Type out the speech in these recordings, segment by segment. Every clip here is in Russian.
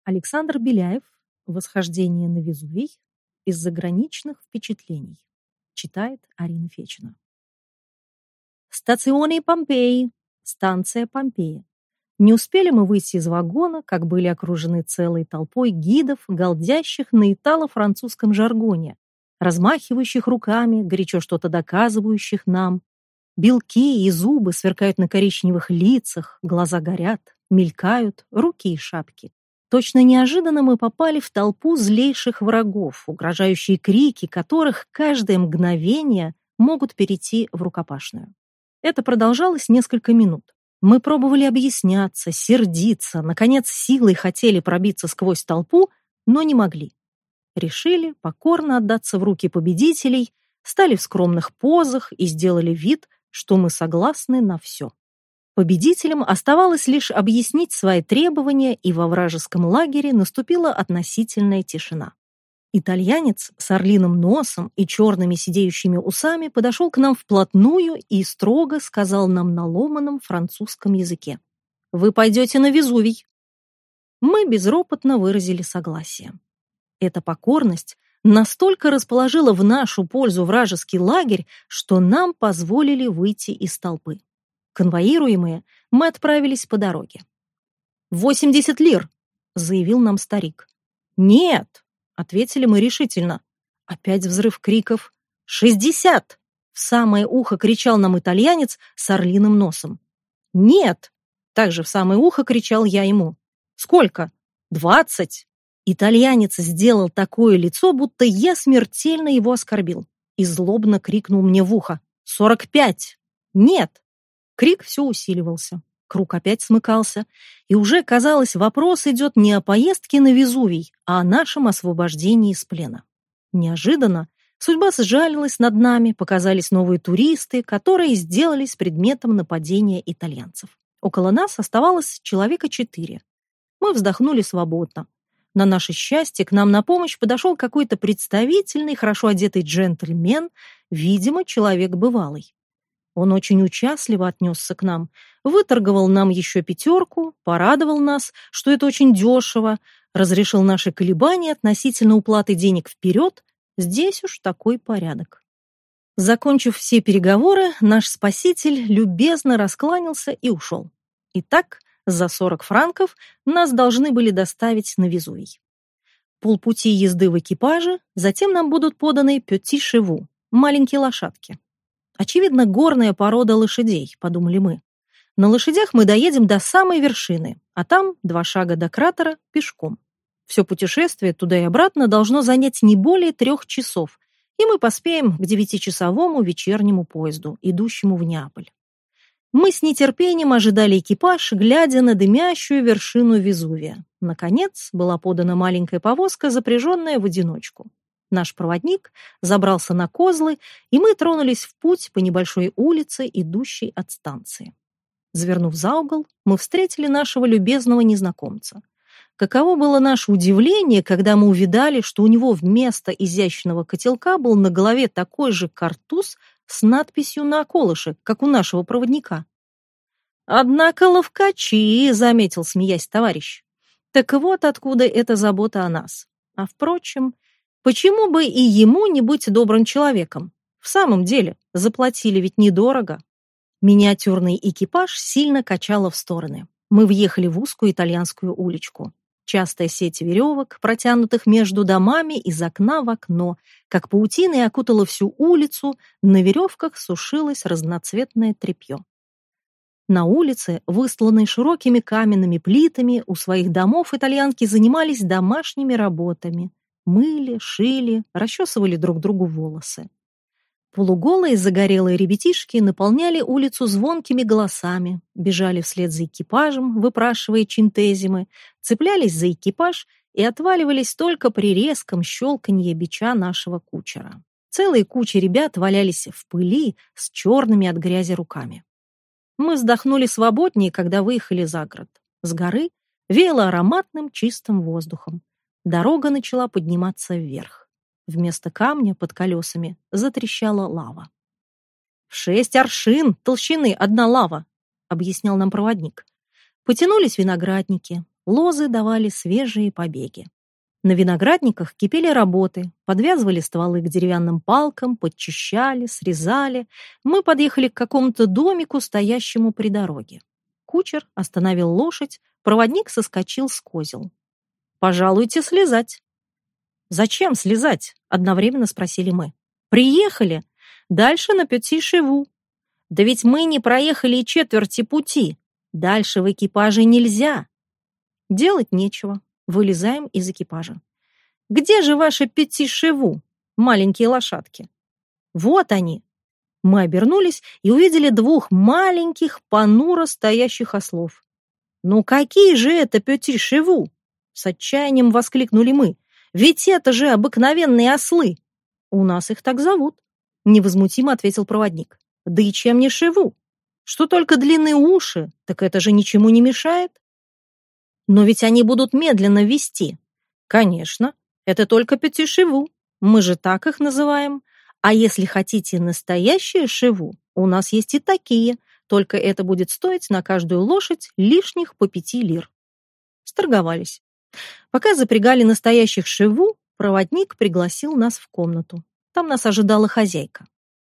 Александр Беляев. Восхождение на Везувий из заграничных впечатлений. Читает Арина Фечина. Стационе Помпеи. Станция Помпея. Не успели мы выйти из вагона, как были окружены целой толпой гидов, галдящих на итало-французском жаргоне, размахивающих руками, горячо что-то доказывающих нам. Белки и зубы сверкают на коричневых лицах, глаза горят, мелькают, руки и шапки. Точно неожиданно мы попали в толпу злейших врагов, угрожающие крики которых каждое мгновение могут перейти в рукопашную. Это продолжалось несколько минут. Мы пробовали объясняться, сердиться, наконец силой хотели пробиться сквозь толпу, но не могли. Решили покорно отдаться в руки победителей, стали в скромных позах и сделали вид, что мы согласны на все. Победителям оставалось лишь объяснить свои требования, и во вражеском лагере наступила относительная тишина. Итальянец с орлиным носом и черными сидеющими усами подошел к нам вплотную и строго сказал нам на ломаном французском языке: «Вы пойдете на Везувий». Мы безропотно выразили согласие. Эта покорность настолько расположила в нашу пользу вражеский лагерь, что нам позволили выйти из толпы. Конвоируемые, мы отправились по дороге. 80 лир!» — заявил нам старик. «Нет!» — ответили мы решительно. Опять взрыв криков. 60! В самое ухо кричал нам итальянец с орлиным носом. «Нет!» — также в самое ухо кричал я ему. «Сколько?» 20! Итальянец сделал такое лицо, будто я смертельно его оскорбил, и злобно крикнул мне в ухо. 45! «Нет!» Крик все усиливался, круг опять смыкался, и уже, казалось, вопрос идет не о поездке на Везувий, а о нашем освобождении из плена. Неожиданно судьба сжалилась над нами, показались новые туристы, которые сделались предметом нападения итальянцев. Около нас оставалось человека 4. Мы вздохнули свободно. На наше счастье к нам на помощь подошел какой-то представительный, хорошо одетый джентльмен, видимо, человек бывалый. Он очень участливо отнесся к нам, выторговал нам еще 5, порадовал нас, что это очень дешево, разрешил наши колебания относительно уплаты денег вперед. Здесь уж такой порядок. Закончив все переговоры, наш спаситель любезно раскланялся и ушел. Итак, за 40 франков нас должны были доставить на Везувий. Полпути езды в экипаже, затем нам будут поданы пёти-шеву, маленькие лошадки. Очевидно, горная порода лошадей, подумали мы. На лошадях мы доедем до самой вершины, а там 2 шага до кратера пешком. Все путешествие туда и обратно должно занять не более 3 часов, и мы поспеем к 9-часовому вечернему поезду, идущему в Неаполь. Мы с нетерпением ожидали экипаж, глядя на дымящую вершину Везувия. Наконец была подана маленькая повозка, запряженная в одиночку. Наш проводник забрался на козлы, и мы тронулись в путь по небольшой улице, идущей от станции. Завернув за угол, мы встретили нашего любезного незнакомца. Каково было наше удивление, когда мы увидали, что у него вместо изящного котелка был на голове такой же картуз с надписью на околыше, как у нашего проводника. «Однако ловкачи», — заметил, смеясь, товарищ. «Так вот откуда эта забота о нас. А впрочем, почему бы и ему не быть добрым человеком? В самом деле, заплатили ведь недорого». Миниатюрный экипаж сильно качало в стороны. Мы въехали в узкую итальянскую уличку. Частая сеть веревок, протянутых между домами из окна в окно, как паутиной окутала всю улицу, на веревках сушилось разноцветное тряпье. На улице, выстланной широкими каменными плитами, у своих домов итальянки занимались домашними работами. Мыли, шили, расчесывали друг другу волосы. Полуголые загорелые ребятишки наполняли улицу звонкими голосами, бежали вслед за экипажем, выпрашивая чинтезимы, цеплялись за экипаж и отваливались только при резком щелканье бича нашего кучера. Целые кучи ребят валялись в пыли с черными от грязи руками. Мы вздохнули свободнее, когда выехали за город. С горы веяло ароматным чистым воздухом. Дорога начала подниматься вверх. Вместо камня под колесами затрещала лава. «В 6 аршин толщины одна лава», — объяснял нам проводник. Потянулись виноградники, Лозы давали свежие побеги. На виноградниках кипели работы, подвязывали стволы к деревянным палкам, подчищали, срезали. Мы подъехали к какому-то домику, стоящему при дороге. Кучер остановил лошадь, проводник соскочил с козел. «Пожалуйте слезать». «Зачем слезать?» — одновременно спросили мы. «Приехали. Дальше на Пети-Шеву». «Да ведь мы не проехали и четверти пути. Дальше в экипаже нельзя». Делать нечего. Вылезаем из экипажа. «Где же ваши Пети-Шеву, маленькие лошадки?» «Вот они». Мы обернулись и увидели двух маленьких, понуро стоящих ослов. «Ну какие же это Пети-Шеву?» С отчаянием воскликнули мы. «Ведь это же обыкновенные ослы!» «У нас их так зовут», — невозмутимо ответил проводник. «Да и чем не Шеву? Что только длинные уши, так это же ничему не мешает». «Но ведь они будут медленно вести». «Конечно, это только Пети-Шеву. Мы же так их называем. А если хотите настоящие Шеву, у нас есть и такие, только это будет стоить на каждую лошадь лишних по 5 лир». Сторговались. Пока запрягали настоящих Шеву, проводник пригласил нас в комнату. Там нас ожидала хозяйка.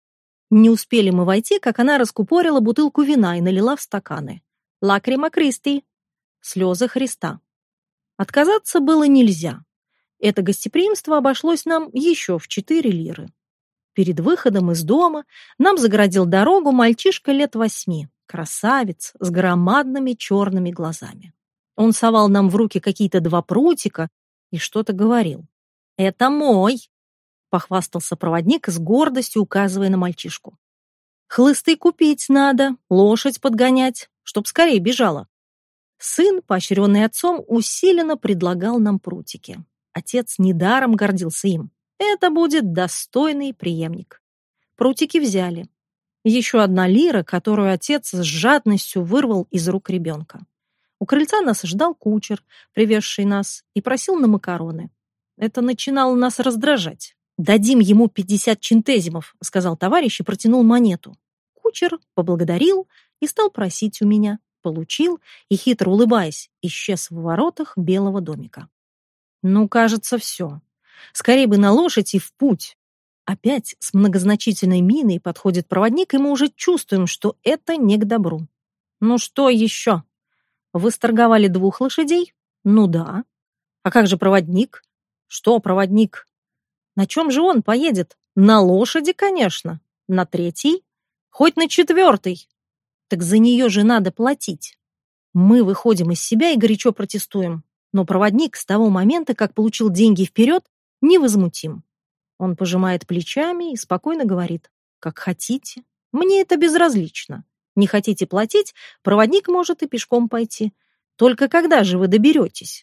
Не успели мы войти, как она раскупорила бутылку вина и налила в стаканы. «Лакрима Кристи» — слезы Христа. Отказаться было нельзя. Это гостеприимство обошлось нам еще в 4 лиры. Перед выходом из дома нам загородил дорогу мальчишка лет 8, красавец с громадными черными глазами. Он совал нам в руки какие-то 2 прутика и что-то говорил. «Это мой!» — похвастался проводник с гордостью, указывая на мальчишку. «Хлысты купить надо, лошадь подгонять, чтоб скорее бежала». Сын, поощренный отцом, усиленно предлагал нам прутики. Отец недаром гордился им. Это будет достойный преемник. Прутики взяли. Еще 1 лира, которую отец с жадностью вырвал из рук ребенка. У крыльца нас ждал кучер, привезший нас, и просил на макароны. Это начинало нас раздражать. «Дадим ему 50 чинтезимов», — сказал товарищ и протянул монету. Кучер поблагодарил и стал просить у меня. Получил и, хитро улыбаясь, исчез в воротах белого домика. Ну, кажется, все. Скорее бы на лошадь и в путь. Опять с многозначительной миной подходит проводник, и мы уже чувствуем, что это не к добру. Ну что еще? Вы сторговали 2 лошадей? Ну да. А как же проводник? Что проводник? На чем же он поедет? На лошади, конечно. На 3-й? Хоть на 4-й. Так за нее же надо платить. Мы выходим из себя и горячо протестуем. Но проводник с того момента, как получил деньги вперед, невозмутим. Он пожимает плечами и спокойно говорит: «Как хотите. Мне это безразлично. Не хотите платить, проводник может и пешком пойти. Только когда же вы доберетесь?»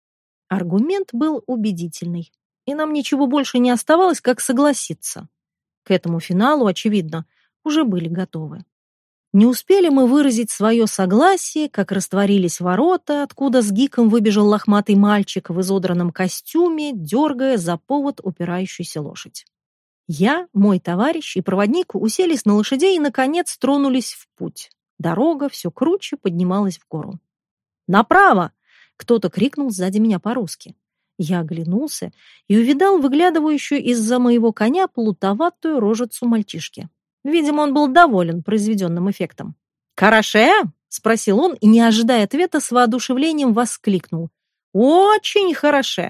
Аргумент был убедительный, и нам ничего больше не оставалось, как согласиться. К этому финалу, очевидно, уже были готовы. Не успели мы выразить свое согласие, как растворились ворота, откуда с гиком выбежал лохматый мальчик в изодранном костюме, дергая за повод упирающуюся лошадь. Я, мой товарищ и проводник уселись на лошадей и, наконец, тронулись в путь. Дорога все круче поднималась в гору. «Направо!» — кто-то крикнул сзади меня по-русски. Я оглянулся и увидал выглядывающую из-за моего коня плутоватую рожицу мальчишки. Видимо, он был доволен произведенным эффектом. «Хороше?» — спросил он и, не ожидая ответа, с воодушевлением воскликнул. «Очень хороше!»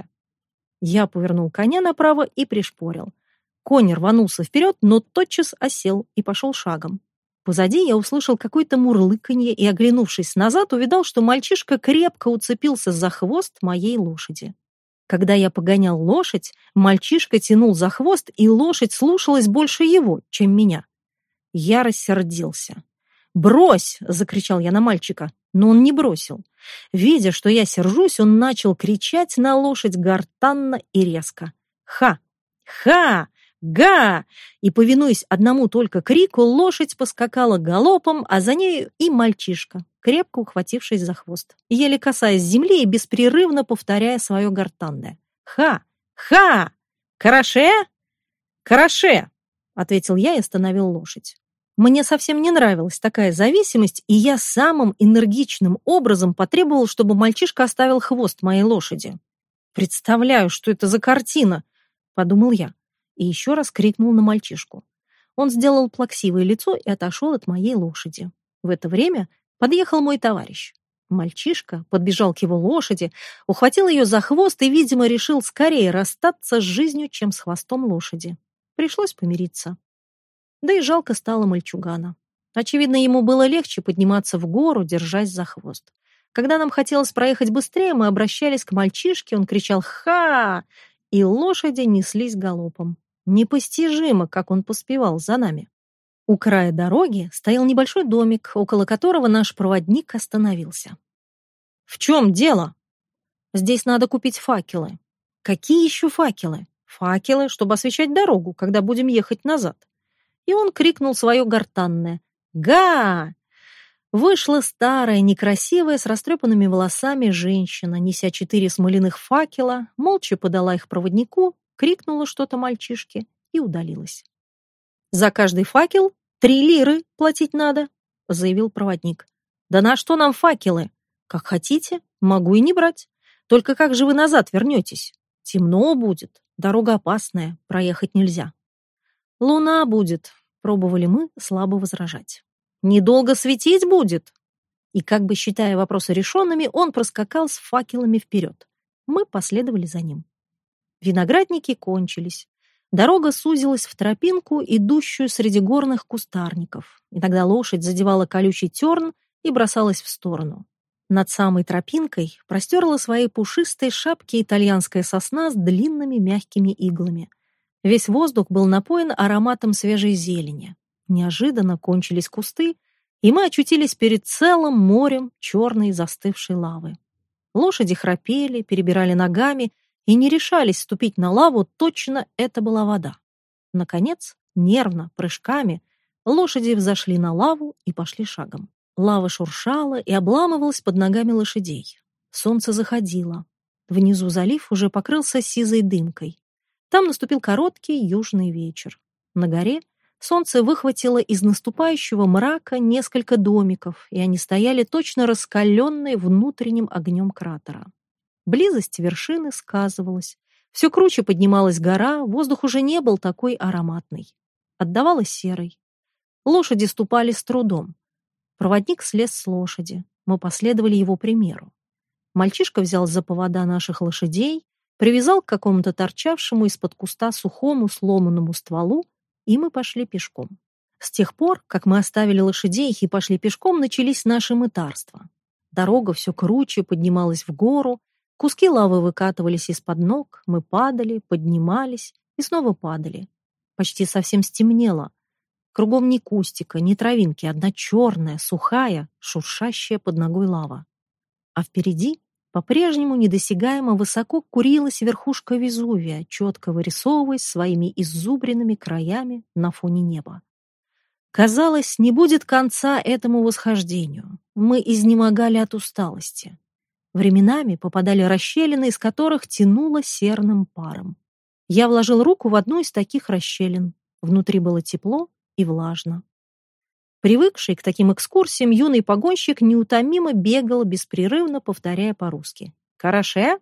Я повернул коня направо и пришпорил. Конь рванулся вперед, но тотчас осел и пошел шагом. Позади я услышал какое-то мурлыканье и, оглянувшись назад, увидал, что мальчишка крепко уцепился за хвост моей лошади. Когда я погонял лошадь, мальчишка тянул за хвост, и лошадь слушалась больше его, чем меня. Я рассердился. «Брось!» — закричал я на мальчика, но он не бросил. Видя, что я сержусь, он начал кричать на лошадь гортанно и резко. «Ха! Ха! Га!» И, повинуясь одному только крику, лошадь поскакала галопом, а за нею и мальчишка, крепко ухватившись за хвост, еле касаясь земли и беспрерывно повторяя свое гортанное. «Ха! Ха! Караше! Караше!» — ответил я и остановил лошадь. Мне совсем не нравилась такая зависимость, и я самым энергичным образом потребовал, чтобы мальчишка оставил хвост моей лошади. «Представляю, что это за картина!» — подумал я, и еще раз крикнул на мальчишку. Он сделал плаксивое лицо и отошел от моей лошади. В это время подъехал мой товарищ. Мальчишка подбежал к его лошади, ухватил ее за хвост и, видимо, решил скорее расстаться с жизнью, чем с хвостом лошади. Пришлось помириться. Да и жалко стало мальчугана. Очевидно, ему было легче подниматься в гору, держась за хвост. Когда нам хотелось проехать быстрее, мы обращались к мальчишке, он кричал «Ха!», и лошади неслись галопом. Непостижимо, как он поспевал за нами. У края дороги стоял небольшой домик, около которого наш проводник остановился. «В чем дело?» «Здесь надо купить факелы». «Какие еще факелы?» «Факелы, чтобы освещать дорогу, когда будем ехать назад». И он крикнул свое гортанное «Га!». Вышла старая, некрасивая, с растрепанными волосами женщина, неся 4 смоляных факела, молча подала их проводнику, крикнула что-то мальчишке и удалилась. «За каждый факел 3 лиры платить надо», — заявил проводник. «Да на что нам факелы? Как хотите, могу и не брать. Только как же вы назад вернетесь? Темно будет, дорога опасная, проехать нельзя». «Луна будет», — пробовали мы слабо возражать. «Недолго светить будет». И как бы считая вопросы решенными, он проскакал с факелами вперед. Мы последовали за ним. Виноградники кончились. Дорога сузилась в тропинку, идущую среди горных кустарников. Иногда лошадь задевала колючий терн и бросалась в сторону. Над самой тропинкой простерла свои пушистые шапки итальянская сосна с длинными мягкими иглами. Весь воздух был напоен ароматом свежей зелени. Неожиданно кончились кусты, и мы очутились перед целым морем черной застывшей лавы. Лошади храпели, перебирали ногами и не решались ступить на лаву, точно это была вода. Наконец, нервно, прыжками, лошади взошли на лаву и пошли шагом. Лава шуршала и обламывалась под ногами лошадей. Солнце заходило. Внизу залив уже покрылся сизой дымкой. Там наступил короткий южный вечер. На горе солнце выхватило из наступающего мрака несколько домиков, и они стояли точно раскаленные внутренним огнем кратера. Близость вершины сказывалась. Все круче поднималась гора, воздух уже не был такой ароматный. Отдавало серой. Лошади ступали с трудом. Проводник слез с лошади. Мы последовали его примеру. Мальчишка взял за повода наших лошадей, привязал к какому-то торчавшему из-под куста сухому сломанному стволу, и мы пошли пешком. С тех пор, как мы оставили лошадей и пошли пешком, начались наши мытарства. Дорога все круче поднималась в гору, куски лавы выкатывались из-под ног, мы падали, поднимались и снова падали. Почти совсем стемнело. Кругом ни кустика, ни травинки, одна черная, сухая, шуршащая под ногой лава. А впереди по-прежнему недосягаемо высоко курилась верхушка Везувия, четко вырисовываясь своими иззубренными краями на фоне неба. Казалось, не будет конца этому восхождению. Мы изнемогали от усталости. Временами попадали расщелины, из которых тянуло серным паром. Я вложил руку в одну из таких расщелин. Внутри было тепло и влажно. Привыкший к таким экскурсиям, юный погонщик неутомимо бегал, беспрерывно повторяя по-русски: «Хороше?»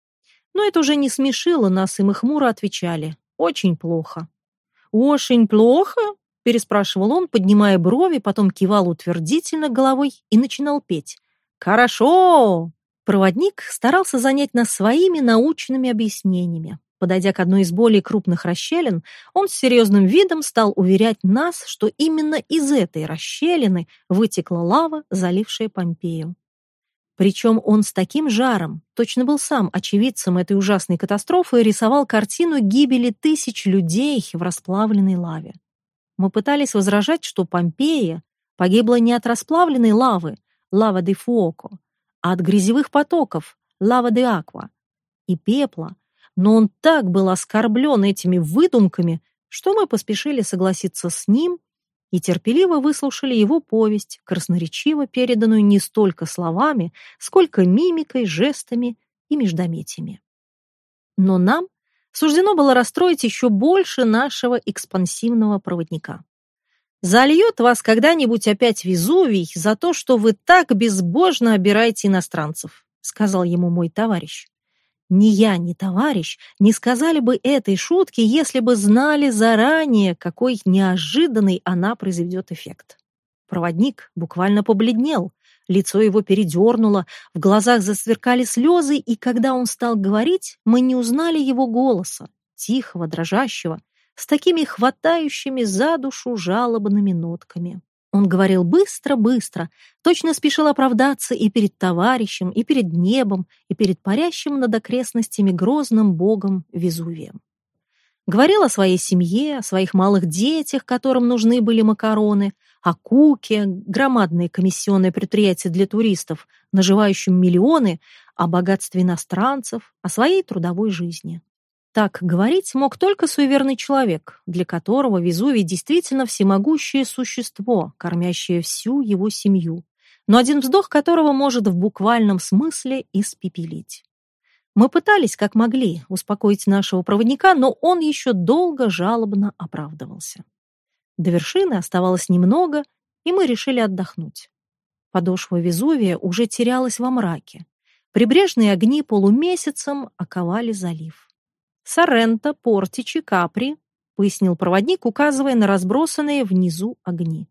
Но это уже не смешило нас, и мы хмуро отвечали: «Очень плохо». «Очень плохо?» — переспрашивал он, поднимая брови, потом кивал утвердительно головой и начинал петь: «Хорошо!». Проводник старался занять нас своими научными объяснениями. Подойдя к одной из более крупных расщелин, он с серьезным видом стал уверять нас, что именно из этой расщелины вытекла лава, залившая Помпею. Причем он с таким жаром, точно был сам очевидцем этой ужасной катастрофы, и рисовал картину гибели тысяч людей в расплавленной лаве. Мы пытались возражать, что Помпея погибла не от расплавленной лавы, лава де фуоко, а от грязевых потоков, лава де аква, и пепла. Но он так был оскорблен этими выдумками, что мы поспешили согласиться с ним и терпеливо выслушали его повесть, красноречиво переданную не столько словами, сколько мимикой, жестами и междометиями. Но нам суждено было расстроить еще больше нашего экспансивного проводника. Зальет вас когда-нибудь опять Везувий за то, что вы так безбожно обираете иностранцев, сказал ему мой товарищ. Ни я, ни товарищ не сказали бы этой шутки, если бы знали заранее, какой неожиданный она произведет эффект. Проводник буквально побледнел, лицо его передернуло, в глазах засверкали слезы, и когда он стал говорить, мы не узнали его голоса, тихого, дрожащего, с такими хватающими за душу жалобными нотками. Он говорил быстро-быстро, точно спешил оправдаться и перед товарищем, и перед небом, и перед парящим над окрестностями грозным богом Везувием. Говорил о своей семье, о своих малых детях, которым нужны были макароны, о Куке, громадное комиссионное предприятие для туристов, наживающем миллионы, о богатстве иностранцев, о своей трудовой жизни. Так говорить мог только суеверный человек, для которого Везувий действительно всемогущее существо, кормящее всю его семью, но один вздох которого может в буквальном смысле испепелить. Мы пытались, как могли, успокоить нашего проводника, но он еще долго жалобно оправдывался. До вершины оставалось немного, и мы решили отдохнуть. Подошва Везувия уже терялась во мраке. Прибрежные огни полумесяцем оковали залив. «Сорренто, Портичи, Капри», — пояснил проводник, указывая на разбросанные внизу огни.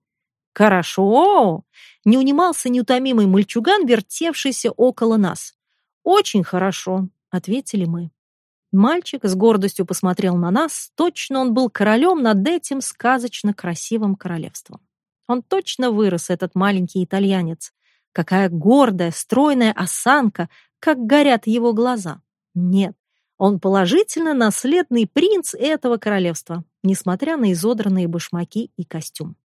«Хорошо!» — не унимался неутомимый мальчуган, вертевшийся около нас. «Очень хорошо!» — ответили мы. Мальчик с гордостью посмотрел на нас, точно он был королем над этим сказочно красивым королевством. Он точно вырос, этот маленький итальянец. Какая гордая, стройная осанка, как горят его глаза. Нет. Он положительно наследный принц этого королевства, несмотря на изодранные башмаки и костюм.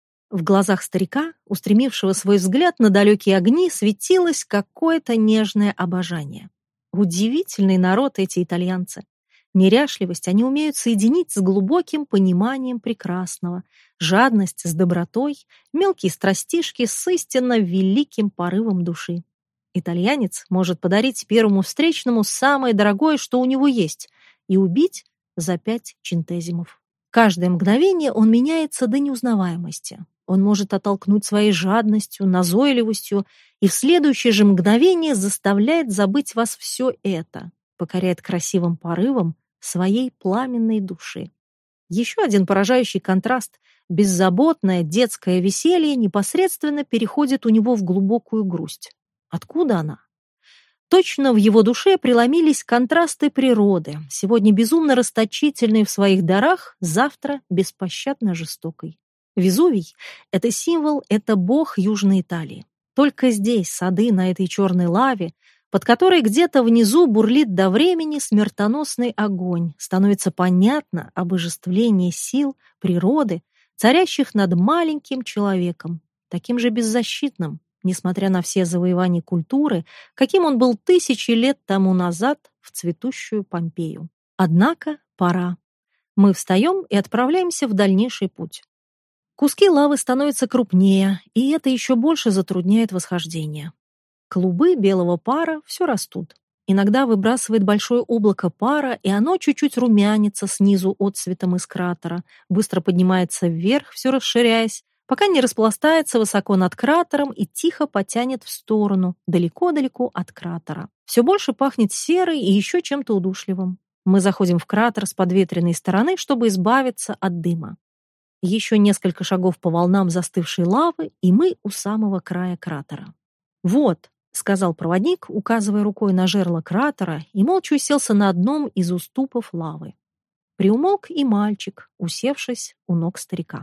В глазах старика, устремившего свой взгляд на далекие огни, светилось какое-то нежное обожание. Удивительный народ эти итальянцы. Неряшливость они умеют соединить с глубоким пониманием прекрасного, жадность с добротой, мелкие страстишки с истинно великим порывом души. Итальянец может подарить первому встречному самое дорогое, что у него есть, и убить за 5 центезимов. Каждое мгновение он меняется до неузнаваемости. Он может оттолкнуть своей жадностью, назойливостью, и в следующее же мгновение заставляет забыть вас все это, покоряет красивым порывом своей пламенной души. Еще один поражающий контраст. Беззаботное детское веселье непосредственно переходит у него в глубокую грусть. Откуда она? Точно в его душе преломились контрасты природы, сегодня безумно расточительной в своих дарах, завтра беспощадно жестокой. Везувий — это символ, это бог Южной Италии. Только здесь сады на этой черной лаве, под которой где-то внизу бурлит до времени смертоносный огонь, становится понятно обожествление сил природы, царящих над маленьким человеком, таким же беззащитным, несмотря на все завоевания культуры, каким он был 1000 лет тому назад в цветущую Помпею. Однако пора. Мы встаем и отправляемся в дальнейший путь. Куски лавы становятся крупнее, и это еще больше затрудняет восхождение. Клубы белого пара все растут. Иногда выбрасывает большое облако пара, и оно чуть-чуть румянится снизу отцветом из кратера, быстро поднимается вверх, все расширяясь, пока не распластается высоко над кратером и тихо потянет в сторону, далеко-далеко от кратера. Все больше пахнет серой и еще чем-то удушливым. Мы заходим в кратер с подветренной стороны, чтобы избавиться от дыма. Еще несколько шагов по волнам застывшей лавы, и мы у самого края кратера. «Вот», — сказал проводник, указывая рукой на жерло кратера, и молча уселся на одном из уступов лавы. Приумолк и мальчик, усевшись у ног старика.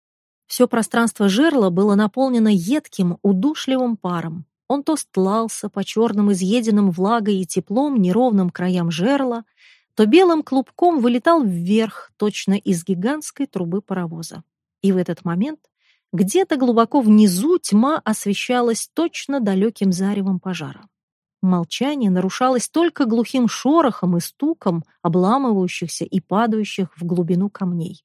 Все пространство жерла было наполнено едким, удушливым паром. Он то стлался по черным, изъеденным влагой и теплом неровным краям жерла, то белым клубком вылетал вверх, точно из гигантской трубы паровоза. И в этот момент где-то глубоко внизу тьма освещалась точно далеким заревом пожара. Молчание нарушалось только глухим шорохом и стуком обламывающихся и падающих в глубину камней.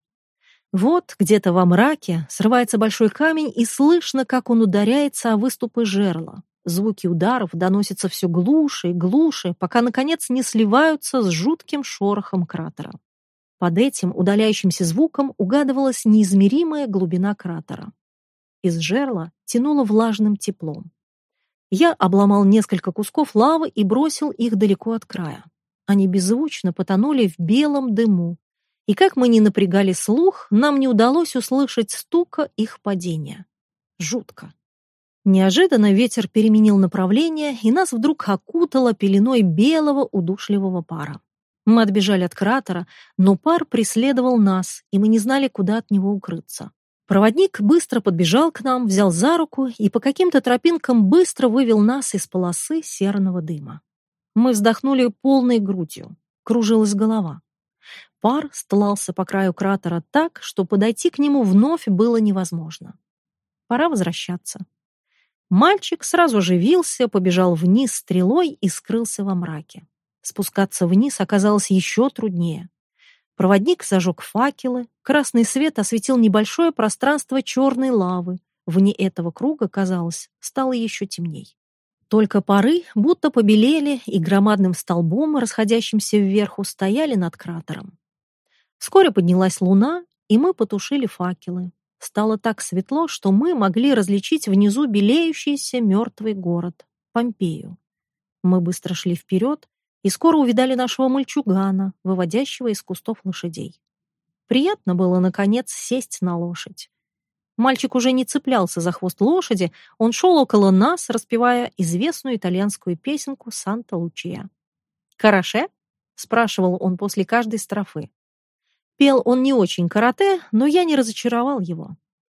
Вот где-то во мраке срывается большой камень, и слышно, как он ударяется о выступы жерла. Звуки ударов доносятся все глуше и глуше, пока, наконец, не сливаются с жутким шорохом кратера. Под этим удаляющимся звуком угадывалась неизмеримая глубина кратера. Из жерла тянуло влажным теплом. Я обломал несколько кусков лавы и бросил их далеко от края. Они беззвучно потонули в белом дыму, и как мы ни напрягали слух, нам не удалось услышать стука их падения. Жутко. Неожиданно ветер переменил направление, и нас вдруг окутало пеленой белого удушливого пара. Мы отбежали от кратера, но пар преследовал нас, и мы не знали, куда от него укрыться. Проводник быстро подбежал к нам, взял за руку и по каким-то тропинкам быстро вывел нас из полосы серного дыма. Мы вздохнули полной грудью. Кружилась голова. Пар стлался по краю кратера так, что подойти к нему вновь было невозможно. Пора возвращаться. Мальчик сразу оживился, побежал вниз стрелой и скрылся во мраке. Спускаться вниз оказалось еще труднее. Проводник зажег факелы, красный свет осветил небольшое пространство черной лавы. Вне этого круга, казалось, стало еще темней. Только пары будто побелели и громадным столбом, расходящимся вверху, стояли над кратером. Вскоре поднялась луна, и мы потушили факелы. Стало так светло, что мы могли различить внизу белеющийся мертвый город — Помпею. Мы быстро шли вперед и скоро увидали нашего мальчугана, выводящего из кустов лошадей. Приятно было, наконец, сесть на лошадь. Мальчик уже не цеплялся за хвост лошади, он шел около нас, распевая известную итальянскую песенку «Санта-Лучия». «Караше?» — спрашивал он после каждой строфы. Пел он не очень карате, но я не разочаровал его.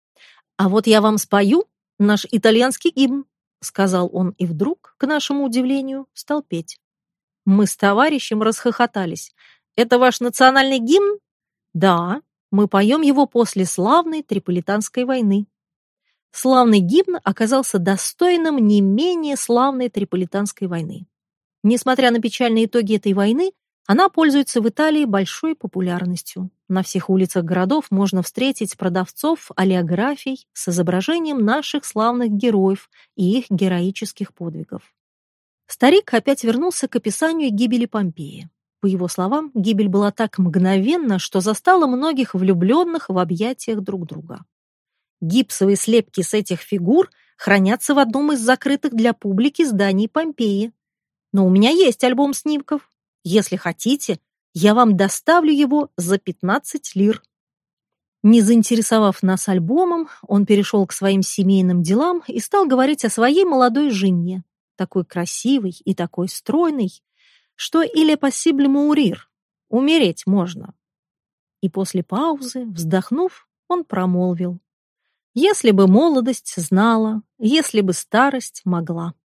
«А вот я вам спою наш итальянский гимн», — сказал он, и вдруг, к нашему удивлению, стал петь. Мы с товарищем расхохотались. «Это ваш национальный гимн?» «Да, мы поем его после славной Триполитанской войны». Славный гимн оказался достойным не менее славной Триполитанской войны. Несмотря на печальные итоги этой войны, она пользуется в Италии большой популярностью. На всех улицах городов можно встретить продавцов олеографий с изображением наших славных героев и их героических подвигов. Старик опять вернулся к описанию гибели Помпеи. По его словам, гибель была так мгновенна, что застала многих влюбленных в объятиях друг друга. Гипсовые слепки с этих фигур хранятся в одном из закрытых для публики зданий Помпеи. Но у меня есть альбом снимков. Если хотите, я вам доставлю его за 15 лир. Не заинтересовав нас альбомом, он перешел к своим семейным делам и стал говорить о своей молодой жене, такой красивой и такой стройной, что «il est possible mourir» — умереть можно. И после паузы, вздохнув, он промолвил: «Если бы молодость знала, если бы старость могла».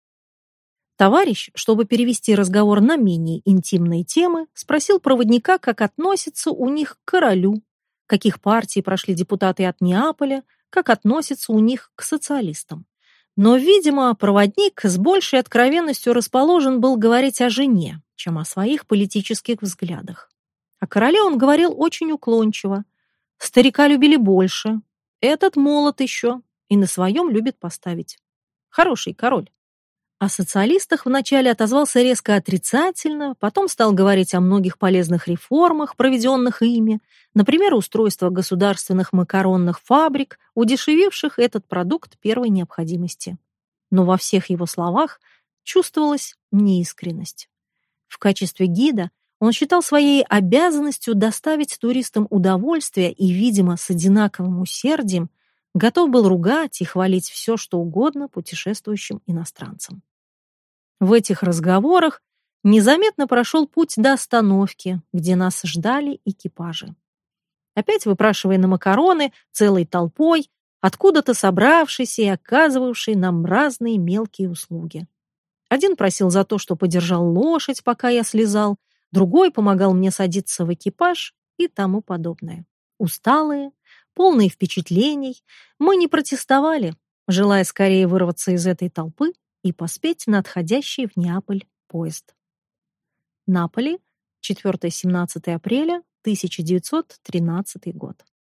Товарищ, чтобы перевести разговор на менее интимные темы, спросил проводника, как относится у них к королю, каких партий прошли депутаты от Неаполя, как относятся у них к социалистам. Но, видимо, проводник с большей откровенностью расположен был говорить о жене, чем о своих политических взглядах. О короле он говорил очень уклончиво. Старика любили больше. Этот молод еще и на своем любит поставить. Хороший король. О социалистах вначале отозвался резко отрицательно, потом стал говорить о многих полезных реформах, проведенных ими, например, устройство государственных макаронных фабрик, удешевивших этот продукт первой необходимости. Но во всех его словах чувствовалась неискренность. В качестве гида он считал своей обязанностью доставить туристам удовольствие и, видимо, с одинаковым усердием готов был ругать и хвалить все, что угодно путешествующим иностранцам. В этих разговорах незаметно прошел путь до остановки, где нас ждали экипажи. Опять выпрашивая на макароны целой толпой, откуда-то собравшийся и оказывавший нам разные мелкие услуги. Один просил за то, что подержал лошадь, пока я слезал, другой помогал мне садиться в экипаж и тому подобное. Усталые, полные впечатлений, мы не протестовали, желая скорее вырваться из этой толпы и поспеть на отходящий в Неаполь поезд. Наполи, 4-17 апреля 1913 год.